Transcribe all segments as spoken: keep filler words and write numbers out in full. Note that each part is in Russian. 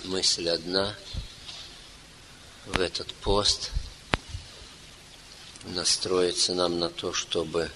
мысль одна в этот пост настроиться нам на то, чтобы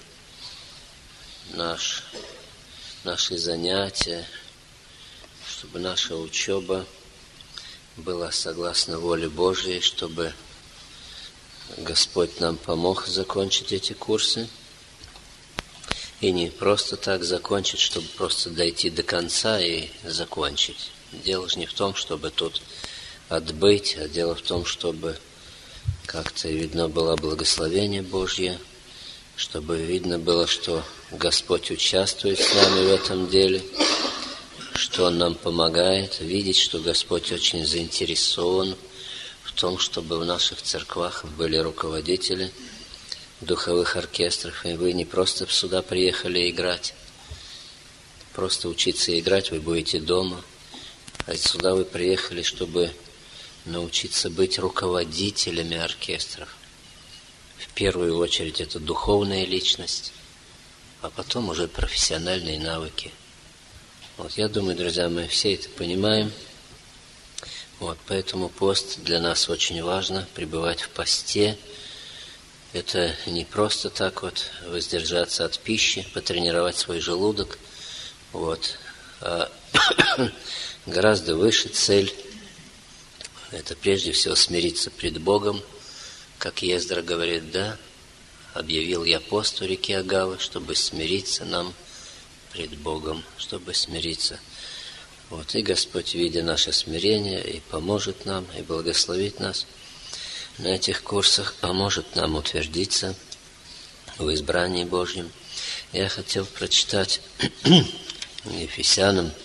наш, наши занятия, чтобы наша учеба была согласно воле Божьей, чтобы Господь нам помог закончить эти курсы. И не просто так закончить, чтобы просто дойти до конца и закончить. Дело же не в том, чтобы тут отбыть, а дело в том, чтобы как-то видно было благословение Божье, чтобы видно было, что Господь участвует с нами в этом деле, что Он нам помогает, видеть, что Господь очень заинтересован в том, чтобы в наших церквах были руководители духовых оркестров, и вы не просто сюда приехали играть, просто учиться играть вы будете дома, а сюда вы приехали, чтобы научиться быть руководителями оркестров. В первую очередь это духовная личность, а потом уже профессиональные навыки. Вот, я думаю, друзья, мы все это понимаем. Вот, поэтому пост для нас очень важно, пребывать в посте. Это не просто так вот воздержаться от пищи, потренировать свой желудок, вот, а гораздо выше цель. Это прежде всего смириться пред Богом, как Ездра говорит, да, объявил я пост у реки Агавы, чтобы смириться нам пред Богом, чтобы смириться. Вот, и Господь, видя наше смирение, и поможет нам, и благословит нас на этих курсах, поможет нам утвердиться в избрании Божьем. Я хотел прочитать Ефесянам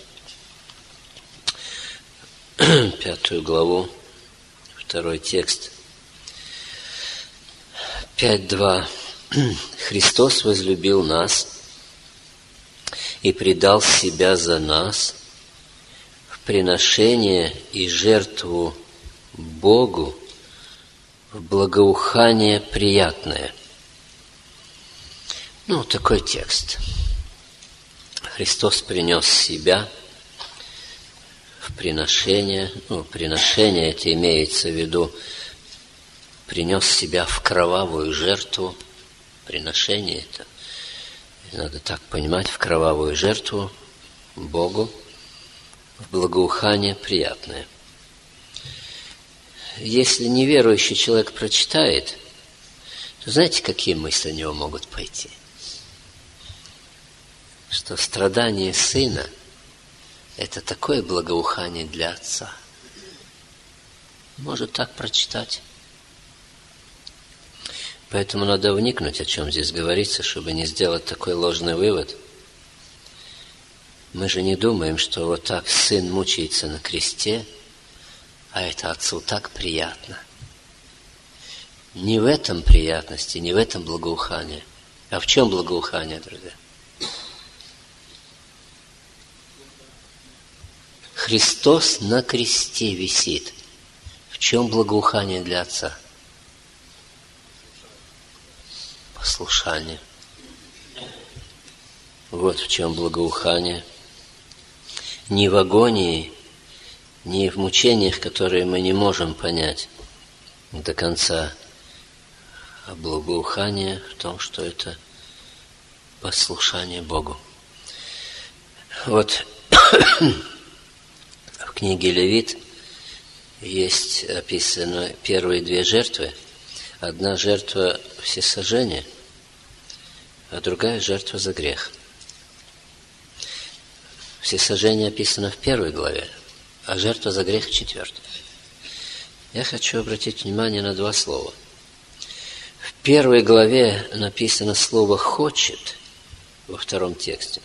пятую главу, второй текст. пять два. Христос возлюбил нас и предал себя за нас в приношение и жертву Богу в благоухание приятное. Ну, такой текст. Христос принес себя в приношение. Ну, приношение это имеется в виду, принес себя в кровавую жертву. Приношение это, надо так понимать, в кровавую жертву Богу в благоухание приятное. Если неверующий человек прочитает, то знаете, какие мысли у него могут пойти? Что страдание сына – это такое благоухание для отца. Может так прочитать. Поэтому надо вникнуть, о чем здесь говорится, чтобы не сделать такой ложный вывод. Мы же не думаем, что вот так сын мучается на кресте, а это отцу так приятно. Не в этом приятности, не в этом благоухании. А в чем благоухание, друзья? Христос на кресте висит. В чем благоухание для отца? Послушание. Вот в чем благоухание. Не в агонии, не в мучениях, которые мы не можем понять до конца, а благоухание в том, что это послушание Богу. Вот в книге Левит есть описаны первые две жертвы. Одна жертва всесожжения, а другая жертва за грех. Всесожжение описано в первой главе, а жертва за грех в четвертой. Я хочу обратить внимание на два слова. В первой главе написано слово «хочет», во втором тексте.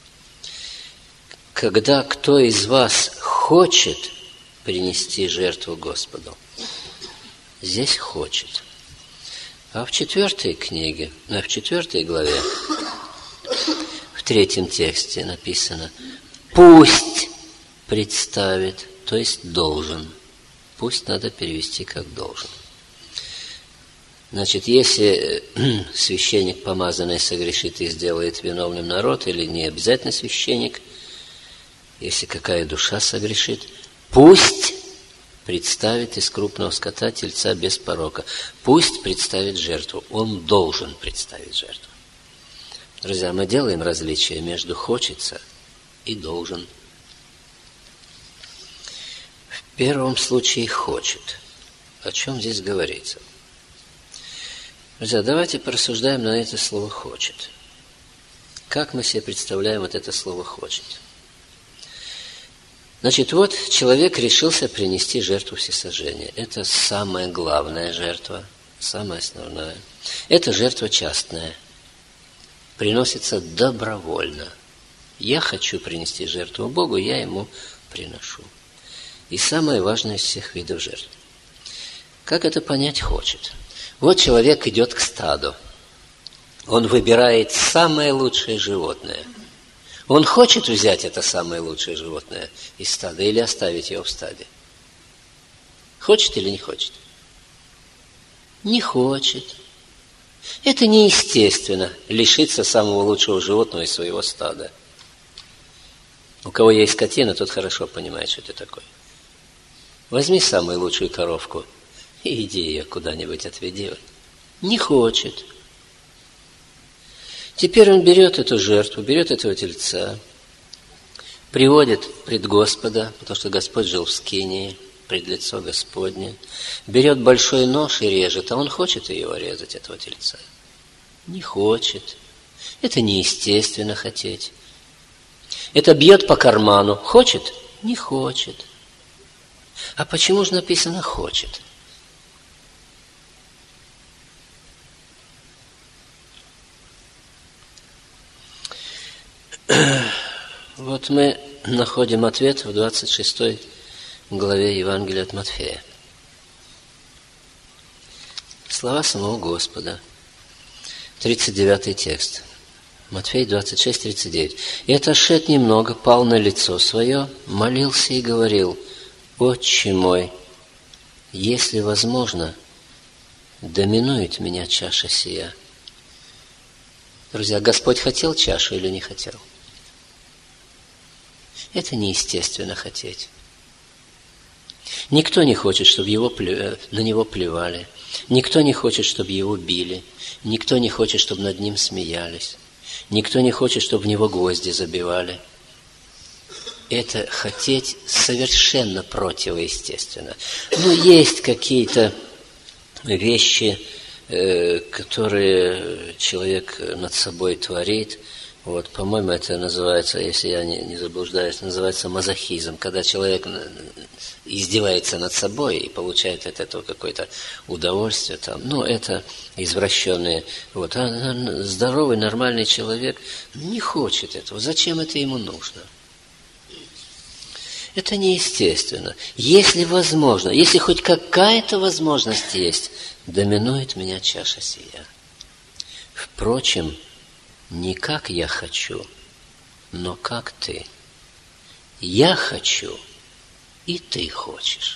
Когда кто из вас хочет принести жертву Господу, здесь «хочет». А в четвертой книге, в четвертой главе, в третьем тексте написано «пусть представит», то есть «должен». Пусть надо перевести как «должен». Значит, если священник помазанный согрешит и сделает виновным народ, или не обязательно священник, если какая душа согрешит, Пусть представит из крупного скота тельца без порока. Пусть представит жертву. Он должен представить жертву. Друзья, мы делаем различие между «хочется» и «должен». В первом случае «хочет». О чем здесь говорится? Друзья, давайте порассуждаем на это слово «хочет». Как мы себе представляем вот это слово «хочет»? Значит, вот человек решился принести жертву всесожжения. Это самая главная жертва, самая основная. Это жертва частная. Приносится добровольно. Я хочу принести жертву Богу, я ему приношу. И самое важное из всех видов жертв. Как это понять хочет? Вот человек идет к стаду. Он выбирает самое лучшее животное. Он хочет взять это самое лучшее животное из стада или оставить его в стаде? Хочет или не хочет? Не хочет. Это неестественно, лишиться самого лучшего животного из своего стада. У кого есть скотина, тот хорошо понимает, что это такое. Возьми самую лучшую коровку и иди ее куда-нибудь отведи. Не хочет. Теперь он берет эту жертву, берет этого тельца, приводит пред Господа, потому что Господь жил в скинии, пред лицо Господне, берет большой нож и режет, а он хочет его резать, этого тельца. Не хочет. Это неестественно хотеть. Это бьет по карману. Хочет? Не хочет. А почему же написано «хочет»? Вот мы находим ответ в двадцать шестой главе Евангелия от Матфея. Слова самого Господа. тридцать девятый текст. Матфей двадцать шесть, тридцать девять. «И отошед немного, пал на лицо свое, молился и говорил: Отче мой, если возможно, доминует меня чаша сия». Друзья, Господь хотел чашу или не хотел? Это неестественно хотеть. Никто не хочет, чтобы его плю... на него плевали. Никто не хочет, чтобы его били. Никто не хочет, чтобы над ним смеялись. Никто не хочет, чтобы в него гвозди забивали. Это хотеть совершенно противоестественно. Ну, есть какие-то вещи, которые человек над собой творит. Вот, по-моему, это называется, если я не, не заблуждаюсь, называется мазохизм, когда человек издевается над собой и получает от этого какое-то удовольствие. Там. Ну, это извращенные. Вот. А здоровый, нормальный человек не хочет этого. Зачем это ему нужно? Это неестественно. Если возможно, если хоть какая-то возможность есть, доминует меня чаша сия. Впрочем, не как я хочу, но как ты. Я хочу, и ты хочешь.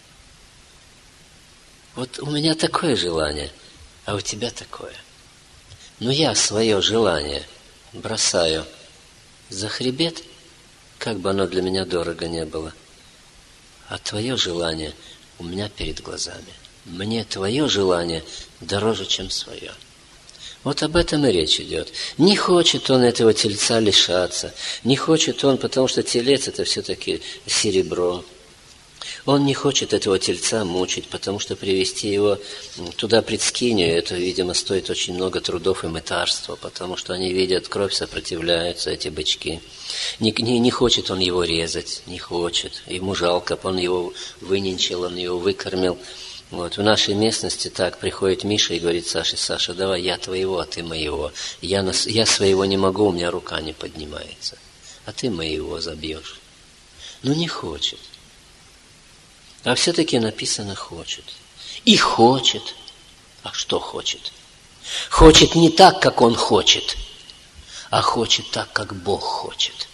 Вот у меня такое желание, а у тебя такое. Но я свое желание бросаю за хребет, как бы оно для меня дорого не было. А твое желание у меня перед глазами. Мне твое желание дороже, чем свое. Вот об этом и речь идет. Не хочет он этого тельца лишаться. Не хочет он, потому что телец – это все-таки серебро. Он не хочет этого тельца мучить, потому что привести его туда пред скинию, это, видимо, стоит очень много трудов и мытарства, потому что они видят, кровь сопротивляются, эти бычки. Не, не, не хочет он его резать, не хочет. Ему жалко, он его выненчил, он его выкормил. Вот, в нашей местности так приходит Миша и говорит Саше: Саша, давай я твоего, а ты моего. Я, нас, я своего не могу, у меня рука не поднимается. А ты моего забьешь. Ну не хочет. А все-таки написано хочет. И хочет. А что хочет? Хочет не так, как он хочет, а хочет так, как Бог хочет.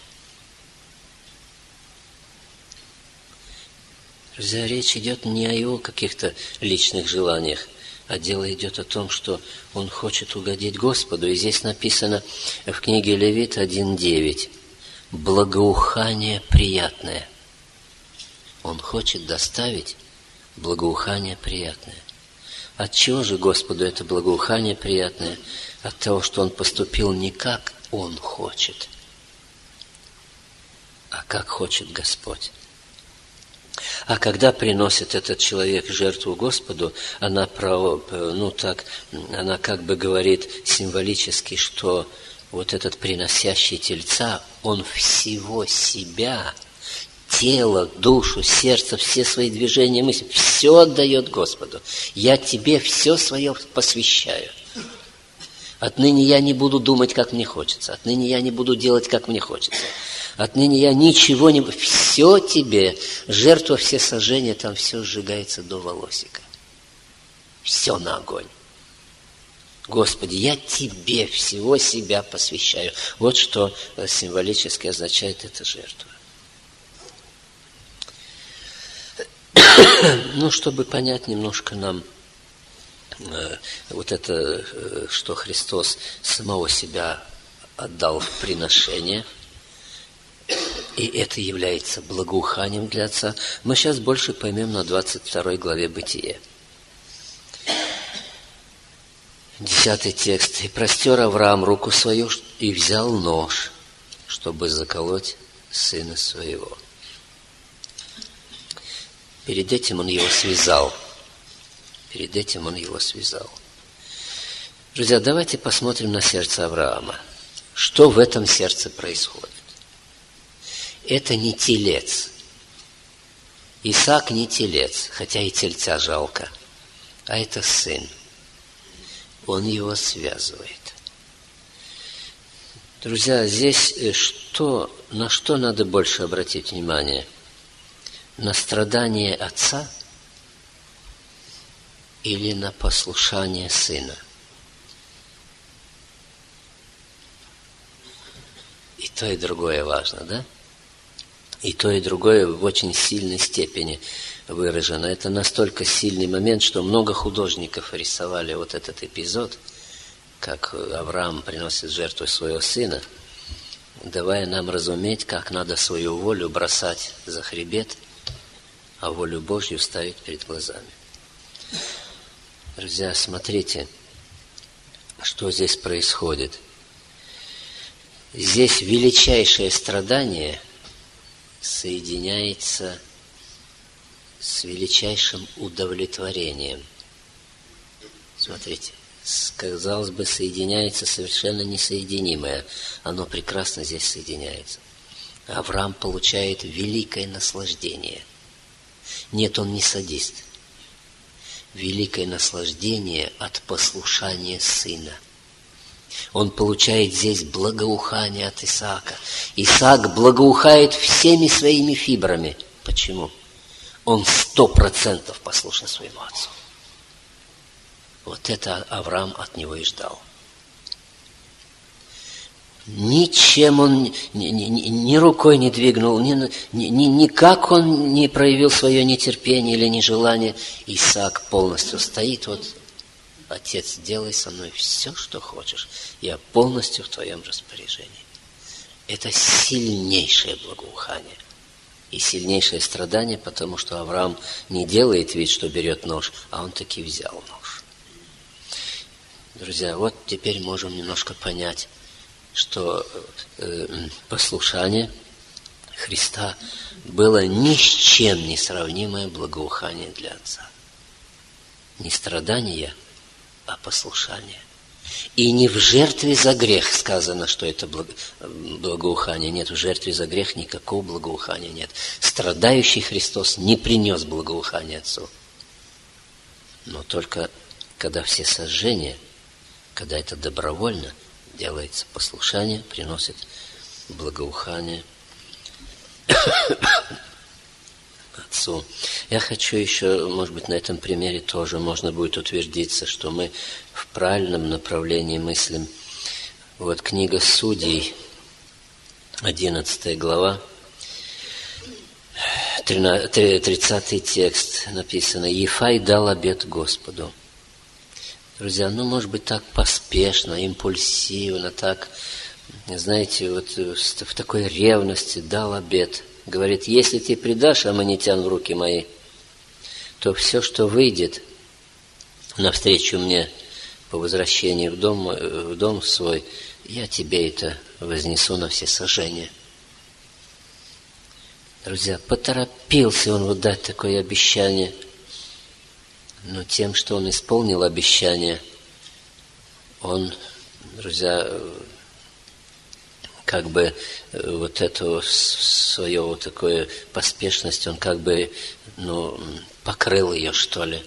Друзья, речь идет не о его каких-то личных желаниях, а дело идет о том, что он хочет угодить Господу. И здесь написано в книге Левит один девять: благоухание приятное. Он хочет доставить благоухание приятное. От чего же Господу это благоухание приятное? От того, что Он поступил не как Он хочет, а как хочет Господь. А когда приносит этот человек жертву Господу, она, ну так, она как бы говорит символически, что вот этот приносящий тельца, он всего себя, тело, душу, сердце, все свои движения, мысли, все отдает Господу. Я тебе все свое посвящаю. Отныне я не буду думать, как мне хочется. Отныне я не буду делать, как мне хочется. Отныне я ничего не... Все тебе, жертва всесожжения, там все сжигается до волосика. Все на огонь. Господи, я тебе всего себя посвящаю. Вот что символически означает эта жертва. Ну, чтобы понять немножко нам э, вот это, э, что Христос самого себя отдал в приношение, и это является благоуханием для Отца, мы сейчас больше поймем на двадцать второй главе Бытия. Десятый текст. «И простер Авраам руку свою, и взял нож, чтобы заколоть сына своего». Перед этим он его связал. Перед этим он его связал. Друзья, давайте посмотрим на сердце Авраама. Что в этом сердце происходит? Это не телец. Исаак не телец, хотя и тельца жалко. А это сын. Он его связывает. Друзья, здесь что, на что надо больше обратить внимание? На страдание отца или на послушание сына? И то, и другое важно, да? И то, и другое в очень сильной степени выражено. Это настолько сильный момент, что много художников рисовали вот этот эпизод, как Авраам приносит жертву своего сына, давая нам разуметь, как надо свою волю бросать за хребет, а волю Божью ставить перед глазами. Друзья, смотрите, что здесь происходит. Здесь величайшее страдание соединяется с величайшим удовлетворением. Смотрите, казалось бы, соединяется совершенно несоединимое. Оно прекрасно здесь соединяется. Авраам получает великое наслаждение. Нет, он не садист. Великое наслаждение от послушания сына. Он получает здесь благоухание от Исаака. Исаак благоухает всеми своими фибрами. Почему? Он сто процентов послушен своему отцу. Вот это Авраам от него и ждал. Ничем он ни, ни, ни рукой не двигнул, ни, ни, никак он не проявил свое нетерпение или нежелание. Исаак полностью стоит, вот, Отец, делай со мной все, что хочешь. Я полностью в твоем распоряжении. Это сильнейшее благоухание. И сильнейшее страдание, потому что Авраам не делает вид, что берет нож, а он таки взял нож. Друзья, вот теперь можем немножко понять, что э, послушание Христа было ни с чем не сравнимое благоухание для Отца. Не страдание, а послушание. И не в жертве за грех сказано, что это благоухание. Нет, в жертве за грех никакого благоухания нет. Страдающий Христос не принес благоухания Отцу. Но только когда все сожжения, когда это добровольно делается послушание, приносит благоухание Отцу. Я хочу еще, может быть, на этом примере тоже можно будет утвердиться, что мы в правильном направлении мыслим. Вот книга Судей, одиннадцатая глава, тридцатый текст написано: «Ефай дал обет Господу». Друзья, ну, может быть, так поспешно, импульсивно, так, знаете, вот в такой ревности дал обет Говорит, если ты предашь аммонитян в руки мои, то все, что выйдет навстречу мне по возвращении в дом, в дом свой, я тебе это вознесу на всесожжение. Друзья, поторопился он вот дать такое обещание, но тем, что он исполнил обещание, он, друзья, как бы вот эту свою вот такую поспешность, он как бы, ну, покрыл ее, что ли.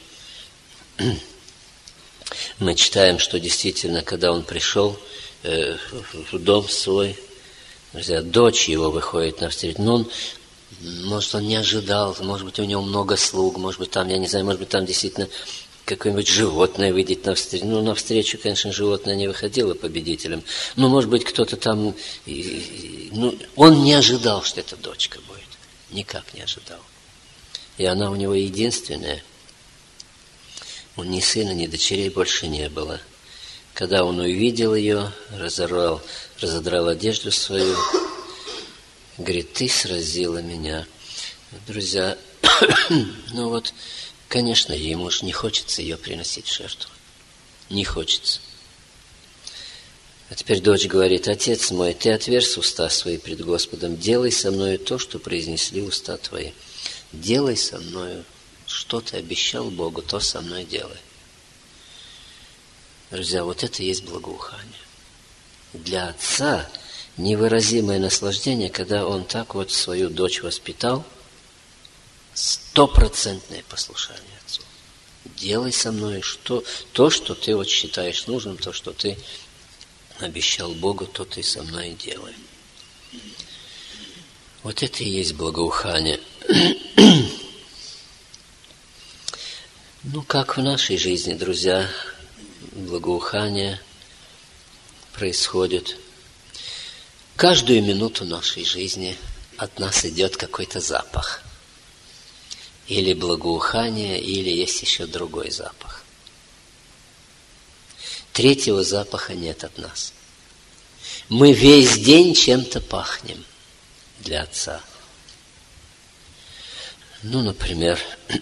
Мы читаем, что действительно, когда он пришел э, в дом свой, друзья, дочь его выходит навстречу, но он, может, он не ожидал, может быть, у него много слуг, может быть, там, я не знаю, может быть, там действительно какое-нибудь животное выйдет навстречу. Ну, навстречу, конечно, животное не выходило победителем. Но, может быть, кто-то там... Ну, он не ожидал, что это дочка будет. Никак не ожидал. И она у него единственная. Он ни сына, ни дочерей больше не было. Когда он увидел ее, разорвал, разодрал одежду свою, говорит, ты сразила меня. Друзья, ну вот... Конечно, ему же не хочется ее приносить в жертву. Не хочется. А теперь дочь говорит, отец мой, ты отверз уста свои пред Господом, делай со мною то, что произнесли уста твои. Делай со мною, что ты обещал Богу, то со мной делай. Друзья, вот это и есть благоухание. Для отца невыразимое наслаждение, когда он так вот свою дочь воспитал, стопроцентное послушание отцу. Делай со мной что, то, что ты вот считаешь нужным, то, что ты обещал Богу, то ты со мной делай. Вот это и есть благоухание. Ну, как в нашей жизни, друзья, благоухание происходит. Каждую минуту нашей жизни от нас идет какой-то запах. Или благоухание, или есть еще другой запах. Третьего запаха нет от нас. Мы весь день чем-то пахнем для Отца. Ну, например,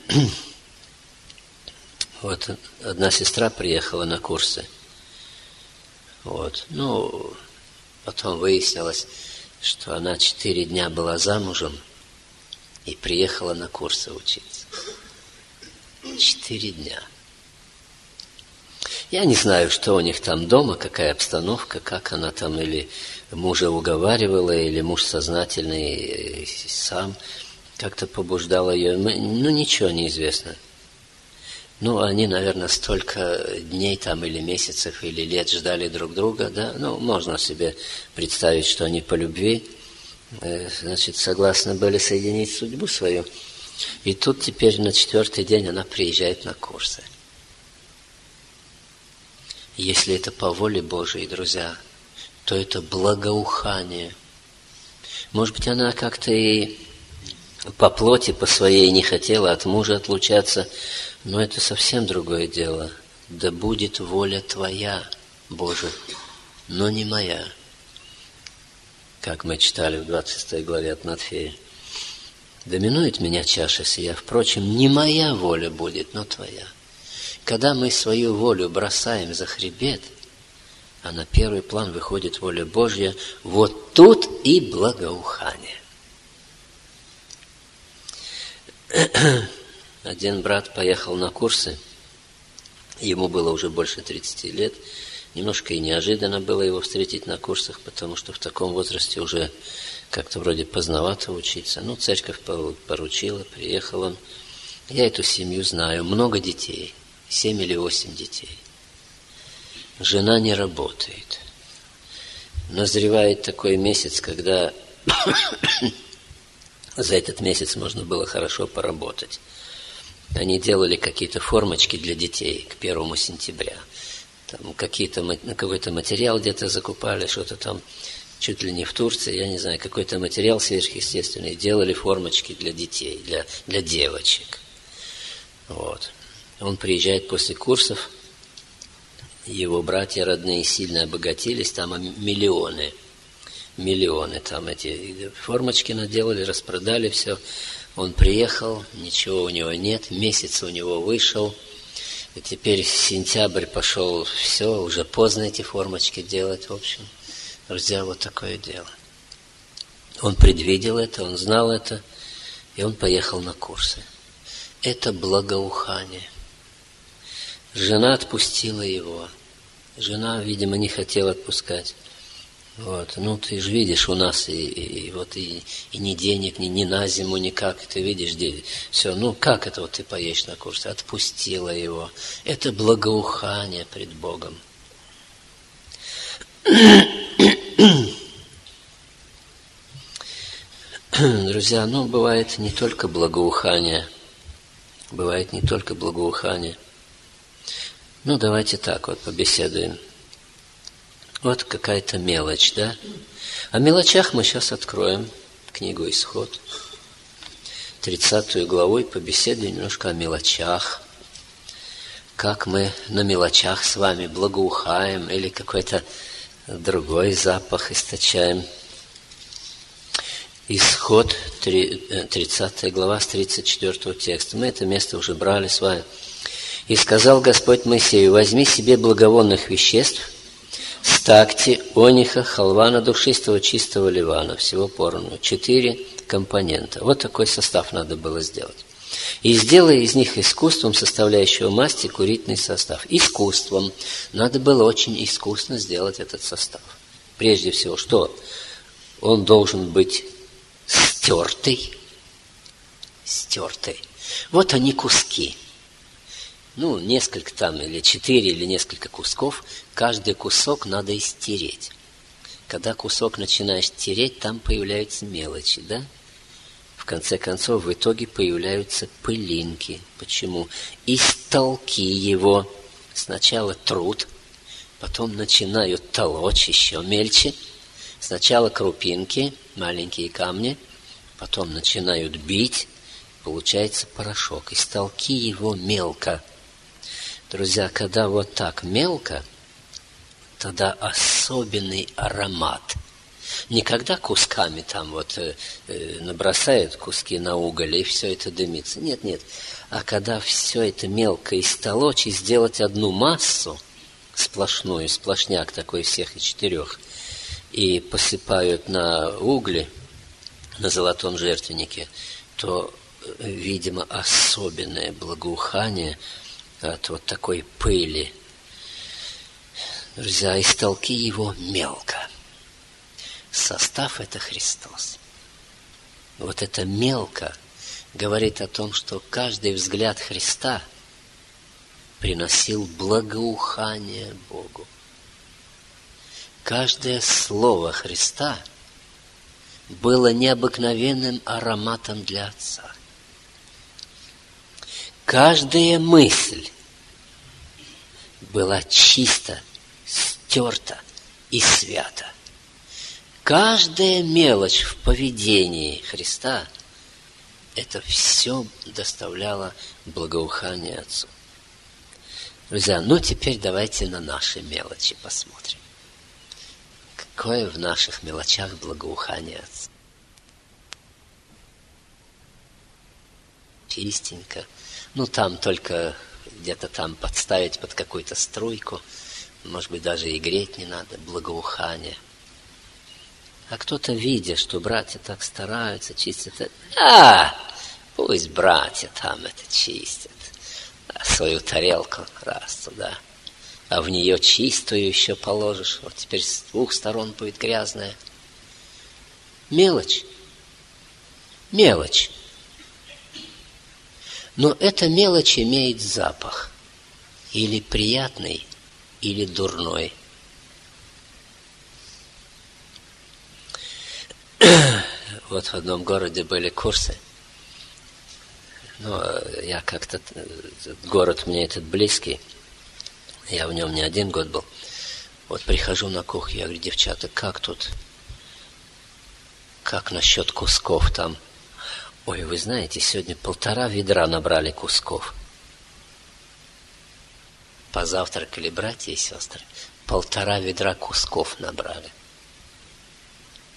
вот одна сестра приехала на курсы. Вот. Ну, потом выяснилось, что она четыре дня была замужем и приехала на курсы учиться. Четыре дня. Я не знаю, что у них там дома, какая обстановка, как она там или мужа уговаривала, или муж сознательный сам как-то побуждал ее. Ну, ничего не известно. Ну, они, наверное, столько дней там или месяцев, или лет ждали друг друга, да. Ну, можно себе представить, что они по любви, значит, согласны были соединить судьбу свою. И тут теперь на четвертый день она приезжает на курсы. Если это по воле Божией, друзья, то это благоухание. Может быть, она как-то и по плоти, по своей не хотела от мужа отлучаться, но это совсем другое дело. Да будет воля Твоя, Боже, но не моя. Как мы читали в двадцатой главе от Матфея. Доминует меня чаша сия, впрочем, не моя воля будет, но Твоя. Когда мы свою волю бросаем за хребет, а на первый план выходит воля Божья, вот тут и благоухание. Один брат поехал на курсы, ему было уже больше тридцати лет, немножко и неожиданно было его встретить на курсах, потому что в таком возрасте уже как-то вроде поздновато учиться. Ну, церковь поручила, приехал он. Я эту семью знаю, много детей, семь или восемь детей. Жена не работает. Назревает такой месяц, когда за этот месяц можно было хорошо поработать. Они делали какие-то формочки для детей к первому сентября. Там какие-то, какой-то материал где-то закупали, что-то там, чуть ли не в Турции, я не знаю, какой-то материал сверхъестественный. Делали формочки для детей, для, для девочек. Вот. Он приезжает после курсов, его братья родные сильно обогатились, там миллионы. миллионы там эти формочки наделали, распродали все. Он приехал, ничего у него нет, месяц у него вышел. И теперь сентябрь пошел, все, уже поздно эти формочки делать, в общем. Друзья, вот такое дело. Он предвидел это, он знал это, и он поехал на курсы. Это благоухание. Жена отпустила его. Жена, видимо, не хотела отпускать. Вот. Ну, ты же видишь, у нас и, и, и вот и, и ни денег, ни, ни на зиму, никак. Ты видишь, где все. Ну, как это вот ты поедешь на курсы? Отпустила его. Это благоухание пред Богом. Друзья, ну, бывает не только благоухание. Бывает не только благоухание. Ну, давайте так вот побеседуем. Вот какая-то мелочь, да? О мелочах мы сейчас откроем книгу «Исход», тридцатую главу, и побеседуем немножко о мелочах. Как мы на мелочах с вами благоухаем или какой-то другой запах источаем. Исход, тридцатая глава, с тридцать четвёртого текста. Мы это место уже брали с вами. «И сказал Господь Моисею: возьми себе благовонных веществ, стакти, ониха, халвана душистого, чистого ливана, всего поровну, четыре компонента». Вот такой состав надо было сделать. «И сделай из них искусством составляющего масти курительный состав». Искусством. Надо было очень искусно сделать этот состав. Прежде всего, что? Он должен быть стертый. Стертый. Вот они куски. Ну, несколько там, или четыре, или несколько кусков. Каждый кусок надо истереть. Когда кусок начинаешь тереть, там появляются мелочи, да? В конце концов, в итоге появляются пылинки. Почему? Истолки его. Сначала трут, потом начинают толочь еще мельче. Сначала крупинки, маленькие камни, потом начинают бить, получается порошок. Истолки его мелко. Друзья, когда вот так мелко, тогда особенный аромат. Не когда кусками там вот э, э, набросают куски на уголь, и все это дымится. Нет, нет. А когда все это мелко истолочь и сделать одну массу, сплошную, сплошняк такой всех и четырех, и посыпают на угли, на золотом жертвеннике, то, видимо, особенное благоухание от вот такой пыли. Друзья, истолки его мелко. Состав – это Христос. Вот это мелко говорит о том, что каждый взгляд Христа приносил благоухание Богу. Каждое слово Христа было необыкновенным ароматом для Отца. Каждая мысль была чисто, стерта и свята. Каждая мелочь в поведении Христа, это все доставляло благоухание Отцу. Друзья, ну теперь давайте на наши мелочи посмотрим. Какое в наших мелочах благоухание Отца. Чистенько. Ну, там только где-то там подставить под какую-то струйку. Может быть, даже и греть не надо. Благоухание. А кто-то, видя, что братья так стараются, чистят. А, пусть братья там это чистят. А свою тарелку раз туда. А в нее чистую еще положишь. Вот теперь с двух сторон будет грязная. Мелочь. Мелочь. Но эта мелочь имеет запах. Или приятный, или дурной. Вот в одном городе были курсы. Ну, я как-то... Город мне этот близкий. Я в нем не один год был. Вот прихожу на кухню, я говорю: девчата, как тут? Как насчет кусков там? Ой, вы знаете, сегодня полтора ведра набрали кусков. Позавтракали братья и сестры. Полтора ведра кусков набрали.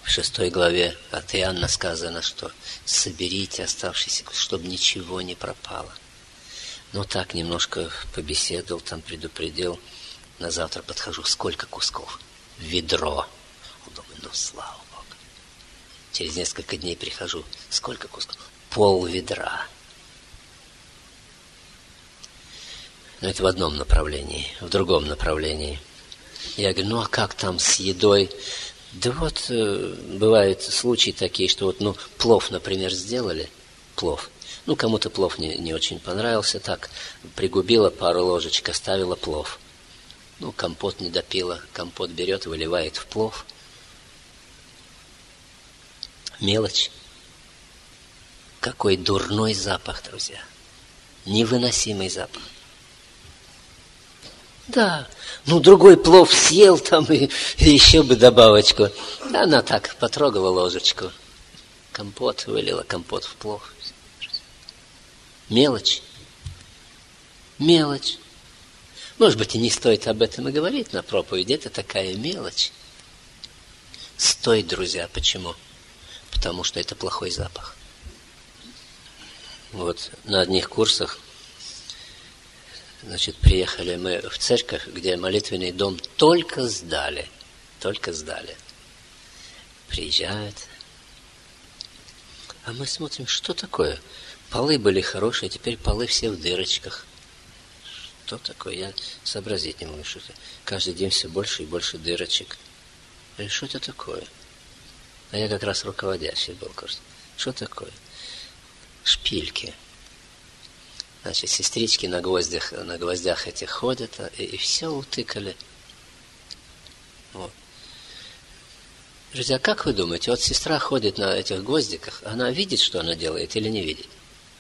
В шестой главе от Иоанна сказано, что соберите оставшиеся, чтобы ничего не пропало. Ну так, немножко побеседовал, там предупредил. На завтра подхожу, сколько кусков? Ведро. Думаю, ну слава Богу. Через несколько дней прихожу, сколько кусков? Пол ведра. Но это в одном направлении. В другом направлении. Я говорю, ну а как там с едой? Да вот, э, бывают случаи такие, что вот, ну, плов, например, сделали. Плов. Ну, кому-то плов не, не очень понравился. Так, пригубила пару ложечек, оставила плов. Ну, компот не допила. Компот берет, выливает в плов. Мелочь. Какой дурной запах, друзья. Невыносимый запах. Да, ну другой плов съел там и, и еще бы добавочку. Она так потрогала ложечку. Компот вылила, компот в плов. Мелочь. Мелочь. Может быть, и не стоит об этом и говорить на проповеди. Это такая мелочь. Стоит, друзья. Почему? Потому что это плохой запах. Вот на одних курсах, значит, приехали мы в церковь, где молитвенный дом только сдали. Только сдали. Приезжают. А мы смотрим, что такое? Полы были хорошие, теперь полы все в дырочках. Что такое? Я сообразить не могу, что это. Каждый день все больше и больше дырочек. Я говорю, что это такое? А я как раз руководящий был курс. Что такое? Шпильки. Значит, сестрички на гвоздях, на гвоздях этих ходят, и, и все утыкали. Вот. Друзья, как вы думаете, вот сестра ходит на этих гвоздиках, она видит, что она делает, или не видит?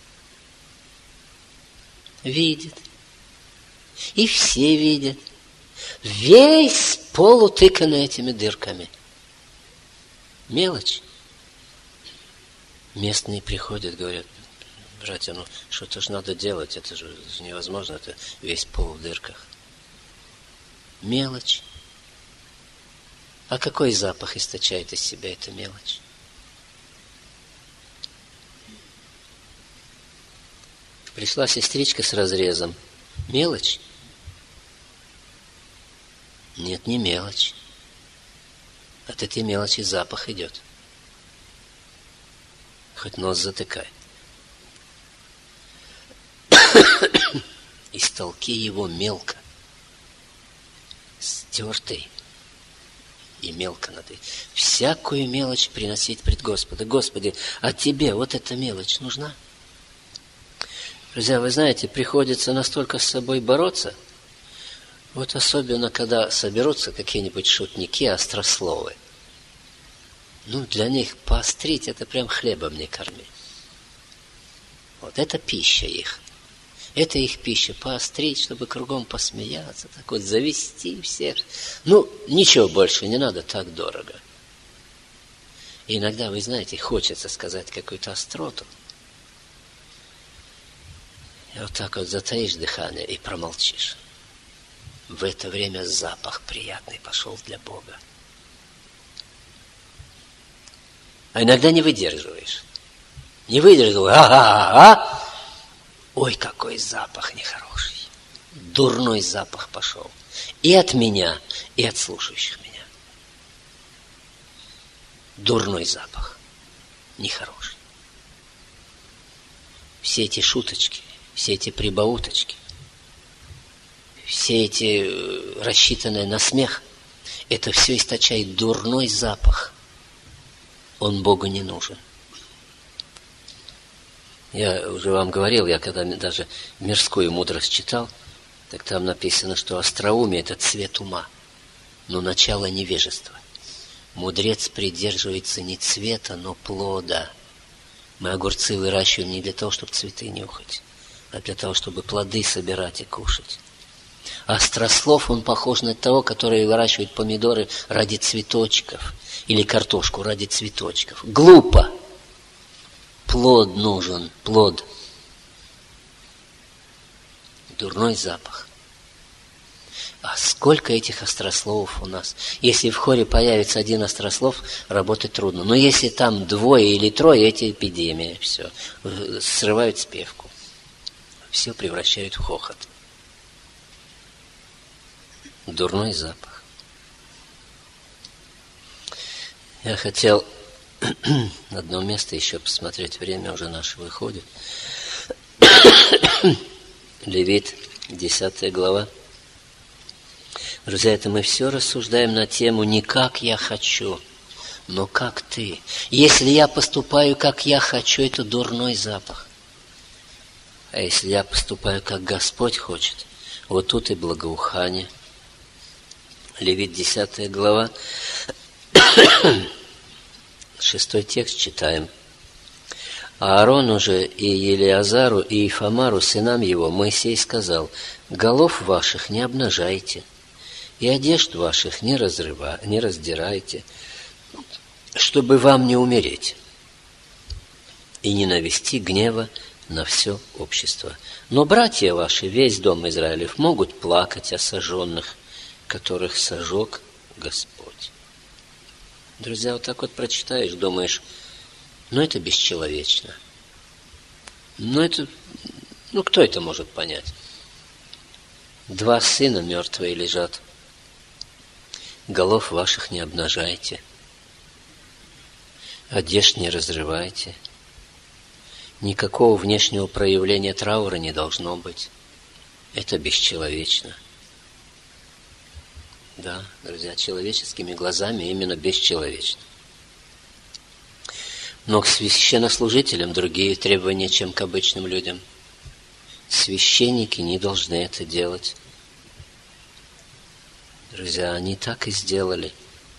Видит. И все видят. Весь пол утыкан этими дырками. Мелочь. Местные приходят, говорят, братья, ну что-то же надо делать, это же невозможно, это весь пол в дырках. Мелочь. А какой запах источает из себя эта мелочь? Пришла сестричка с разрезом. Мелочь? Нет, не мелочь. От этой мелочи запах идет. Хоть нос затыкай. Истолки его мелко. Стертый. И мелко надо. Всякую мелочь приносить пред Господа. Господи, а тебе вот эта мелочь нужна? Друзья, вы знаете, приходится настолько с собой бороться, вот особенно, когда соберутся какие-нибудь шутники, острословы. Ну, для них поострить, это прям хлебом не корми. Вот это пища их. Это их пища, поострить, чтобы кругом посмеяться, так вот завести всех. Ну, ничего больше не надо, так дорого. И иногда, вы знаете, хочется сказать какую-то остроту. И вот так вот затаишь дыхание и промолчишь. В это время запах приятный пошел для Бога. А иногда не выдерживаешь. Не выдержал. А-а-а-а! Ой, какой запах нехороший. Дурной запах пошел. И от меня, и от слушающих меня. Дурной запах. Нехороший. Все эти шуточки, все эти прибауточки, все эти рассчитанные на смех, это все источает дурной запах. Он Богу не нужен. Я уже вам говорил, я когда даже мирскую мудрость читал, так там написано, что остроумие – это цвет ума, но начало невежества. Мудрец придерживается не цвета, но плода. Мы огурцы выращиваем не для того, чтобы цветы нюхать, а для того, чтобы плоды собирать и кушать. А острослов, он похож на того, который выращивает помидоры ради цветочков или картошку ради цветочков. Глупо. Плод нужен, плод. Дурной запах. А сколько этих острословов у нас? Если в хоре появится один острослов, работать трудно. Но если там двое или трое, это эпидемия. Все. Срывают спевку. Все превращают в хохот. Дурной запах. Я хотел одно место еще посмотреть. Время уже наше выходит. Левит, десятая глава. Друзья, это мы все рассуждаем на тему не как я хочу, но как ты. Если я поступаю, как я хочу, это дурной запах. А если я поступаю, как Господь хочет, вот тут и благоухание. Левит, десятая глава, шестой текст читаем. Аарону же и Елиазару и Ифамару, сынам его, Моисей сказал: голов ваших не обнажайте, и одежд ваших не, разрыва, не раздирайте, чтобы вам не умереть и не навести гнева на все общество. Но братья ваши, весь дом Израилев, могут плакать о сожженных, которых сожег Господь. Друзья, вот так вот прочитаешь, думаешь, ну это бесчеловечно. Ну это, ну кто это может понять? Два сына мертвые лежат. Голов ваших не обнажайте, одежд не разрывайте. Никакого внешнего проявления траура не должно быть. Это бесчеловечно. Да, друзья, человеческими глазами именно бесчеловечно. Но к священнослужителям другие требования, чем к обычным людям. Священники не должны это делать. Друзья, они так и сделали.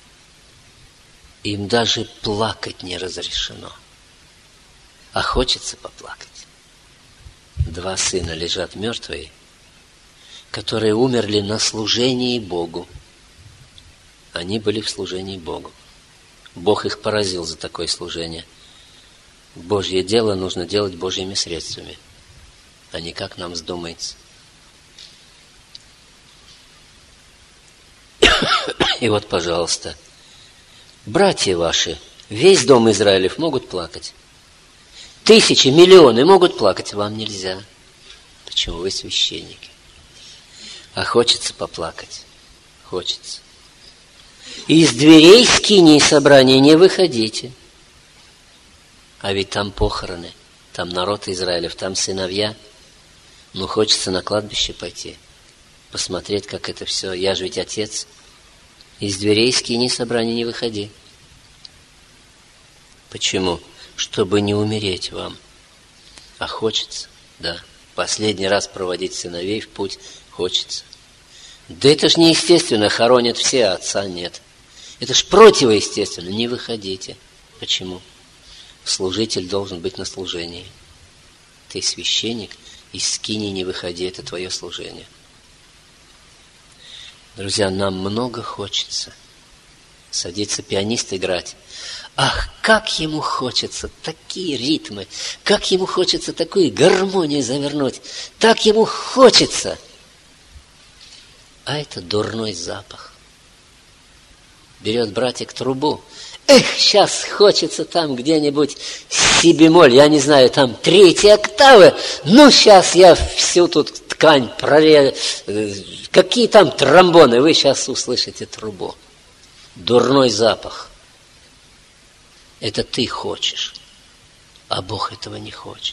Им даже плакать не разрешено. А хочется поплакать. Два сына лежат мертвые, которые умерли на служении Богу. Они были в служении Богу. Бог их поразил за такое служение. Божье дело нужно делать Божьими средствами, а не как нам вздумается. И вот, пожалуйста, братья ваши, весь дом Израилев могут плакать. Тысячи, миллионы могут плакать, вам нельзя. Почему? Вы священники. А хочется поплакать. Хочется. Из дверей скинии собрания не выходите. А ведь там похороны, там народ Израилев, там сыновья. Ну, хочется на кладбище пойти, посмотреть, как это все. Я же ведь отец. Из дверей скинии собрания не выходи. Почему? Чтобы не умереть вам. А хочется, да. Последний раз проводить сыновей в путь хочется. Да это ж неестественно, хоронят все, а отца нет. Это ж противоестественно, не выходите. Почему? Служитель должен быть на служении. Ты священник, из скинии не выходи, это твое служение. Друзья, нам много хочется. Садится пианист играть. Ах, как ему хочется такие ритмы, как ему хочется такую гармонию завернуть, так ему хочется. А это дурной запах. Берет братик трубу. Эх, сейчас хочется там где-нибудь си бемоль, я не знаю, там третья октава. Ну, сейчас я всю тут ткань прорежу. Какие там тромбоны, вы сейчас услышите трубу. Дурной запах. Это ты хочешь, а Бог этого не хочет.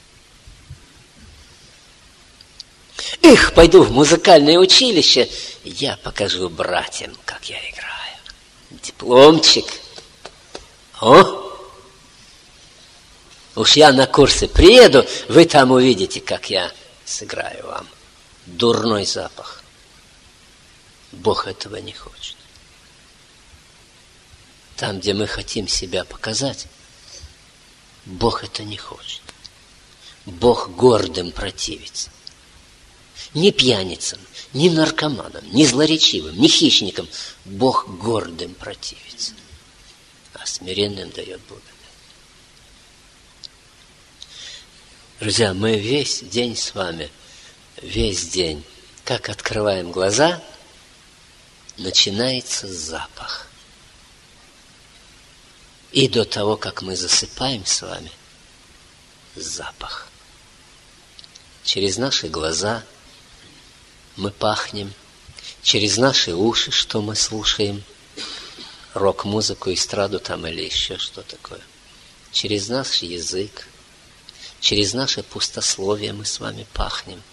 Эх, пойду в музыкальное училище, я покажу братьям, как я играю. Дипломчик. О! Уж я на курсы приеду, вы там увидите, как я сыграю вам. Дурной запах. Бог этого не хочет. Там, где мы хотим себя показать, Бог это не хочет. Бог гордым противится. Не пьяницам, не наркоманам, не злоречивым, не хищникам. Бог гордым противится, а смиренным дает благодать. Друзья, мы весь день с вами, весь день, как открываем глаза, начинается запах. И до того, как мы засыпаем с вами, запах. Через наши глаза мы пахнем, через наши уши, что мы слушаем, рок-музыку, эстраду там или еще что такое. Через наш язык, через наше пустословие мы с вами пахнем.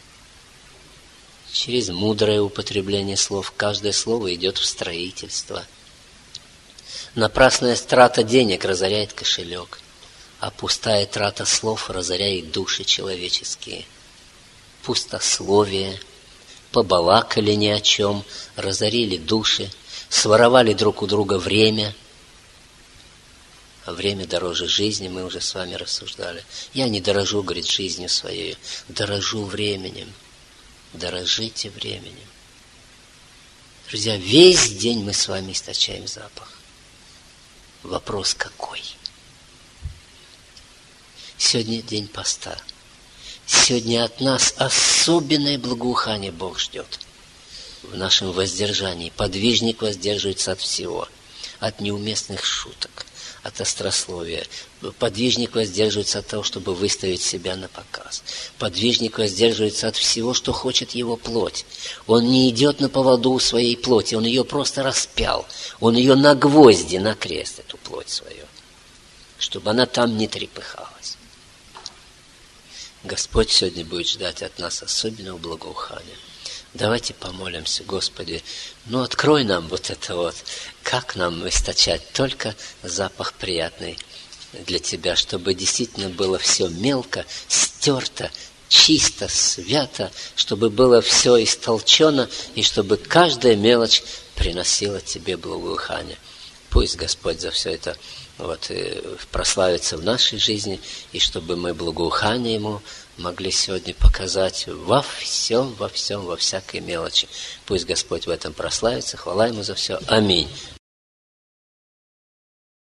Через мудрое употребление слов. Каждое слово идет в строительство. Напрасная трата денег разоряет кошелек, а пустая трата слов разоряет души человеческие. Пустословие, побалакали ни о чем, разорили души, своровали друг у друга время. А время дороже жизни, мы уже с вами рассуждали. Я не дорожу, говорит, жизнью своей, дорожу временем. Дорожите временем. Друзья, весь день мы с вами источаем запах. Вопрос какой? Сегодня день поста. Сегодня от нас особенное благоухание Бог ждет. В нашем воздержании. Подвижник воздерживается от всего. От неуместных шуток, от острословия. Подвижник воздерживается от того, чтобы выставить себя на показ. Подвижник воздерживается от всего, что хочет его плоть. Он не идет на поводу у своей плоти, он ее просто распял. Он ее на гвозди, на крест, эту плоть свою, чтобы она там не трепыхалась. Господь сегодня будет ждать от нас особенного благоухания. Давайте помолимся, Господи, ну открой нам вот это вот, как нам источать только запах приятный для Тебя, чтобы действительно было все мелко, стерто, чисто, свято, чтобы было все истолчено, и чтобы каждая мелочь приносила Тебе благоухание. Пусть Господь за все это вот, прославится в нашей жизни, и чтобы мы благоухание Ему могли сегодня показать во всем, во всем, во всякой мелочи. Пусть Господь в этом прославится. Хвала Ему за все. Аминь.